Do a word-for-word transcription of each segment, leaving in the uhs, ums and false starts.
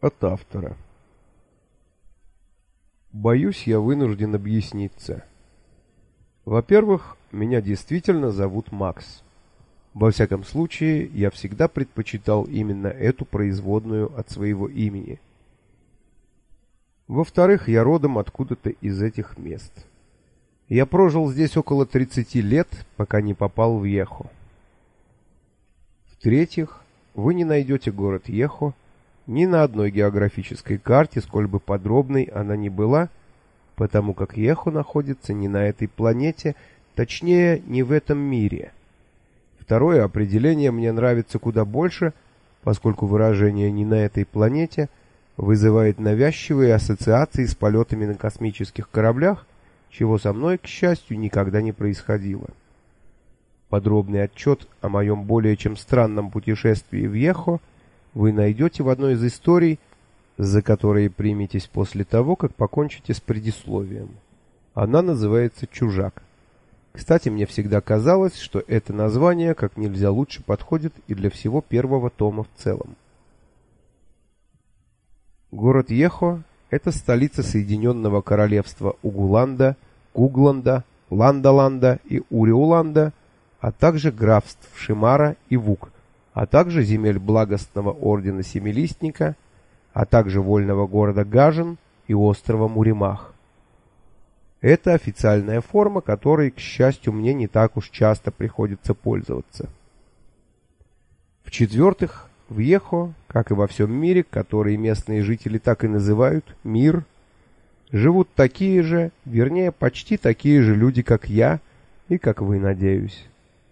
От автора. Боюсь, я вынужден объясниться. Во-первых, меня действительно зовут Макс. Во всяком случае, я всегда предпочитал именно эту производную от своего имени. Во-вторых, я родом откуда-то из этих мест. Я прожил здесь около тридцати лет, пока не попал в Ехо. В-третьих, вы не найдете город Ехо ни на одной географической карте, сколь бы подробной она ни была, потому как Ехо находится не на этой планете, точнее, не в этом мире. Второе определение мне нравится куда больше, поскольку выражение «не на этой планете» вызывает навязчивые ассоциации с полетами на космических кораблях, чего со мной, к счастью, никогда не происходило. Подробный отчет о моем более чем странном путешествии в Ехо вы найдете в одной из историй, за которые приметесь после того, как покончите с предисловием. Она называется «Чужак». Кстати, мне всегда казалось, что это название как нельзя лучше подходит и для всего первого тома в целом. Город Ехо – это столица Соединенного Королевства Угуланда, Кугланда, Ландаланда и Уриуланда, а также графств Шимара и Вук, а также земель благостного ордена Семилистника, а также вольного города Гажен и острова Муримах. Это официальная форма, которой, к счастью, мне не так уж часто приходится пользоваться. В-четвертых, в Ехо, как и во всем мире, который местные жители так и называют «мир», живут такие же, вернее, почти такие же люди, как я и как вы, надеюсь.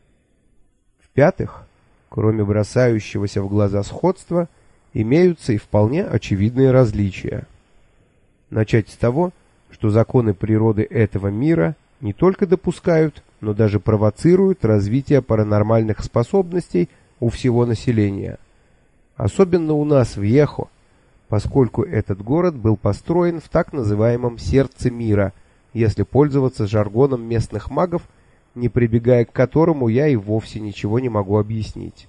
В-пятых, кроме бросающегося в глаза сходства, имеются и вполне очевидные различия. Начать с того, что законы природы этого мира не только допускают, но даже провоцируют развитие паранормальных способностей у всего населения. Особенно у нас в Ехо, поскольку этот город был построен в так называемом сердце мира, если пользоваться жаргоном местных магов, не прибегая к которому я и вовсе ничего не могу объяснить.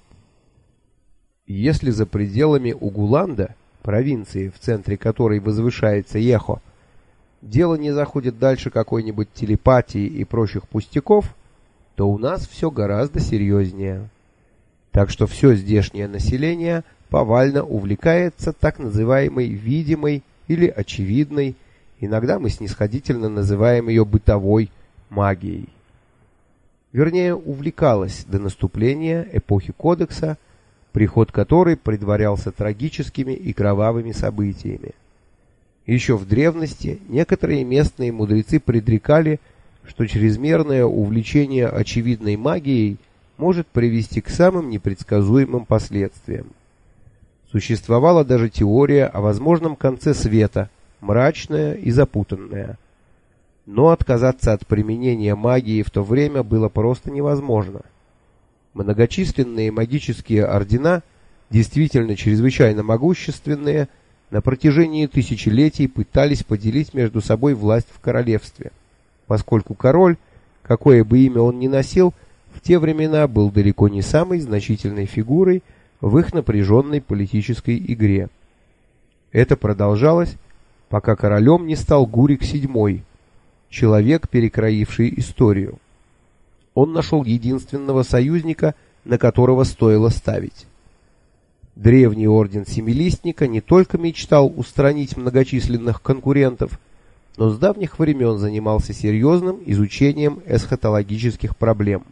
Если за пределами Угуланда, провинции, в центре которой возвышается Ехо, дело не заходит дальше какой-нибудь телепатии и прочих пустяков, то у нас все гораздо серьезнее. Так что все здешнее население повально увлекается так называемой видимой или очевидной, иногда мы снисходительно называем ее бытовой магией. Вернее, увлекалась до наступления эпохи Кодекса, приход которой предварялся трагическими и кровавыми событиями. Еще в древности некоторые местные мудрецы предрекали, что чрезмерное увлечение очевидной магией может привести к самым непредсказуемым последствиям. Существовала даже теория о возможном конце света, мрачная и запутанная. Но отказаться от применения магии в то время было просто невозможно. Многочисленные магические ордена, действительно чрезвычайно могущественные, на протяжении тысячелетий пытались поделить между собой власть в королевстве, поскольку король, какое бы имя он ни носил, в те времена был далеко не самой значительной фигурой в их напряженной политической игре. Это продолжалось, пока королем не стал Гурик седьмой, человек, перекроивший историю. Он нашел единственного союзника, на которого стоило ставить. Древний орден Семилистника не только мечтал устранить многочисленных конкурентов, но с давних времен занимался серьезным изучением эсхатологических проблем.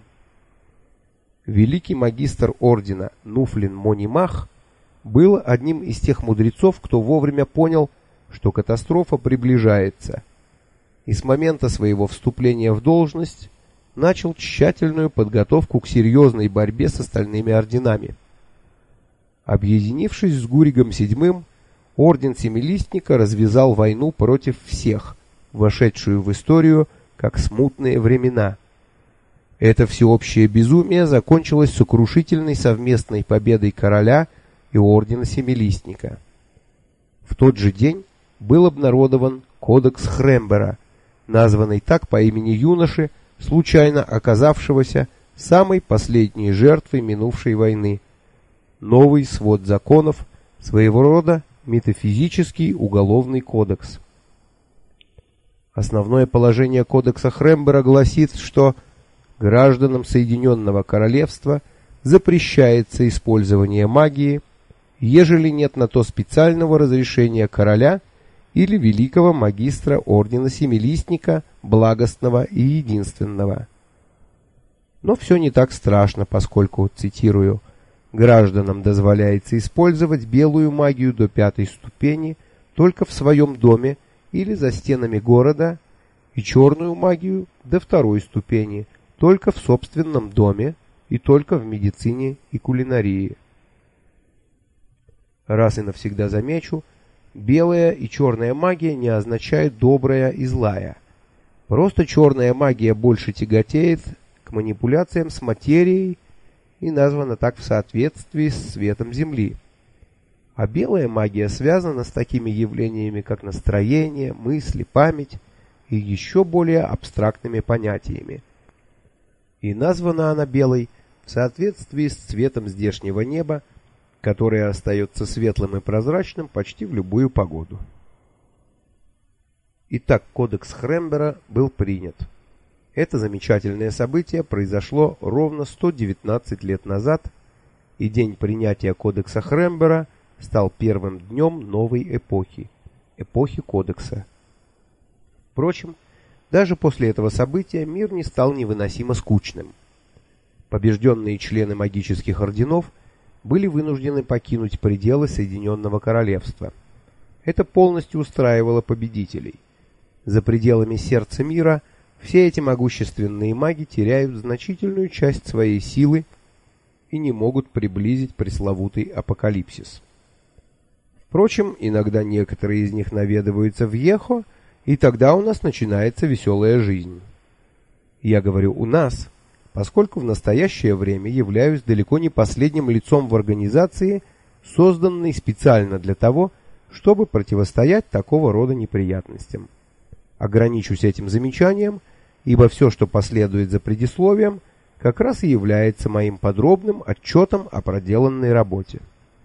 Великий магистр ордена Нуфлин Монимах был одним из тех мудрецов, кто вовремя понял, что катастрофа приближается, и с момента своего вступления в должность начал тщательную подготовку к серьезной борьбе с остальными орденами. Объединившись с Гуригом седьмым, орден Семилистника развязал войну против всех, вошедшую в историю как смутные времена. Это всеобщее безумие закончилось сокрушительной совместной победой короля и ордена Семилистника. В тот же день был обнародован Кодекс Хрембера, названный так по имени юноши, случайно оказавшегося самой последней жертвой минувшей войны. Новый свод законов, своего рода метафизический уголовный кодекс. Основное положение кодекса Хрембера гласит, что гражданам Соединенного Королевства запрещается использование магии, ежели нет на то специального разрешения короля или великого магистра ордена Семилистника, благостного и единственного. Но все не так страшно, поскольку, цитирую, «гражданам дозволяется использовать белую магию до пятой ступени только в своем доме или за стенами города, и черную магию до второй ступени только в собственном доме и только в медицине и кулинарии». Раз и навсегда замечу, белая и черная магия не означает добрая и злая. Просто черная магия больше тяготеет к манипуляциям с материей и названа так в соответствии с светом Земли. А белая магия связана с такими явлениями, как настроение, мысли, память и еще более абстрактными понятиями. И названа она белой в соответствии с цветом здешнего неба, которое остается светлым и прозрачным почти в любую погоду. Итак, кодекс Хрембера был принят. Это замечательное событие произошло ровно сто девятнадцать лет назад, и день принятия кодекса Хрембера стал первым днем новой эпохи, эпохи кодекса. Впрочем, даже после этого события мир не стал невыносимо скучным. Побежденные члены магических орденов были вынуждены покинуть пределы Соединенного Королевства. Это полностью устраивало победителей. За пределами сердца мира все эти могущественные маги теряют значительную часть своей силы и не могут приблизить пресловутый апокалипсис. Впрочем, иногда некоторые из них наведываются в Йехо, и тогда у нас начинается веселая жизнь. Я говорю «у нас», поскольку в настоящее время являюсь далеко не последним лицом в организации, созданной специально для того, чтобы противостоять такого рода неприятностям. Ограничусь этим замечанием, ибо все, что последует за предисловием, как раз и является моим подробным отчетом о проделанной работе.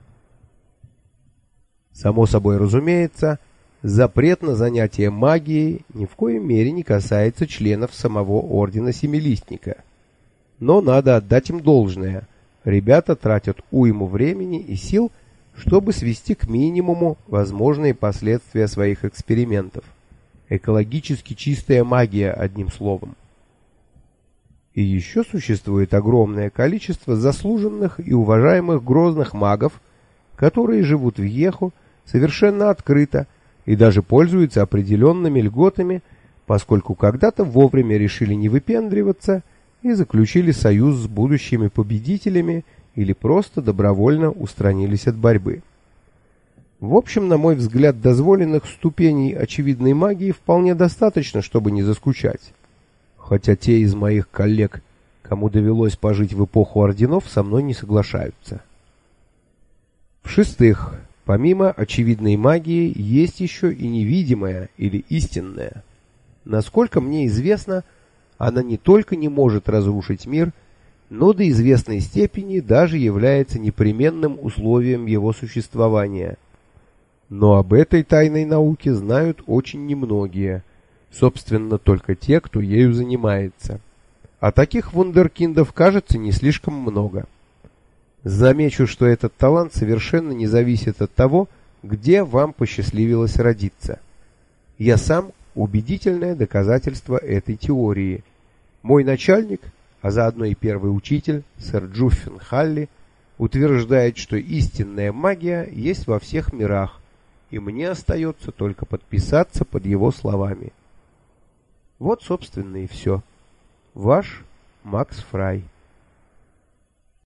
Само собой разумеется, запрет на занятие магией ни в коей мере не касается членов самого ордена Семилистника. Но надо отдать им должное. Ребята тратят уйму времени и сил, чтобы свести к минимуму возможные последствия своих экспериментов. Экологически чистая магия, одним словом. И еще существует огромное количество заслуженных и уважаемых грозных магов, которые живут в Йехо совершенно открыто и даже пользуются определенными льготами, поскольку когда-то вовремя решили не выпендриваться и заключили союз с будущими победителями или просто добровольно устранились от борьбы. В общем, на мой взгляд, дозволенных ступеней очевидной магии вполне достаточно, чтобы не заскучать. Хотя те из моих коллег, кому довелось пожить в эпоху орденов, со мной не соглашаются. В-шестых, помимо очевидной магии, есть еще и невидимая или истинная. Насколько мне известно, она не только не может разрушить мир, но до известной степени даже является непременным условием его существования. Но об этой тайной науке знают очень немногие, собственно, только те, кто ею занимается. А таких вундеркиндов, кажется, не слишком много. Замечу, что этот талант совершенно не зависит от того, где вам посчастливилось родиться. Я сам убедительное доказательство этой теории. Мой начальник, а заодно и первый учитель, сэр Джуффин Халли, утверждает, что истинная магия есть во всех мирах, и мне остается только подписаться под его словами. Вот, собственно, и все. Ваш Макс Фрай.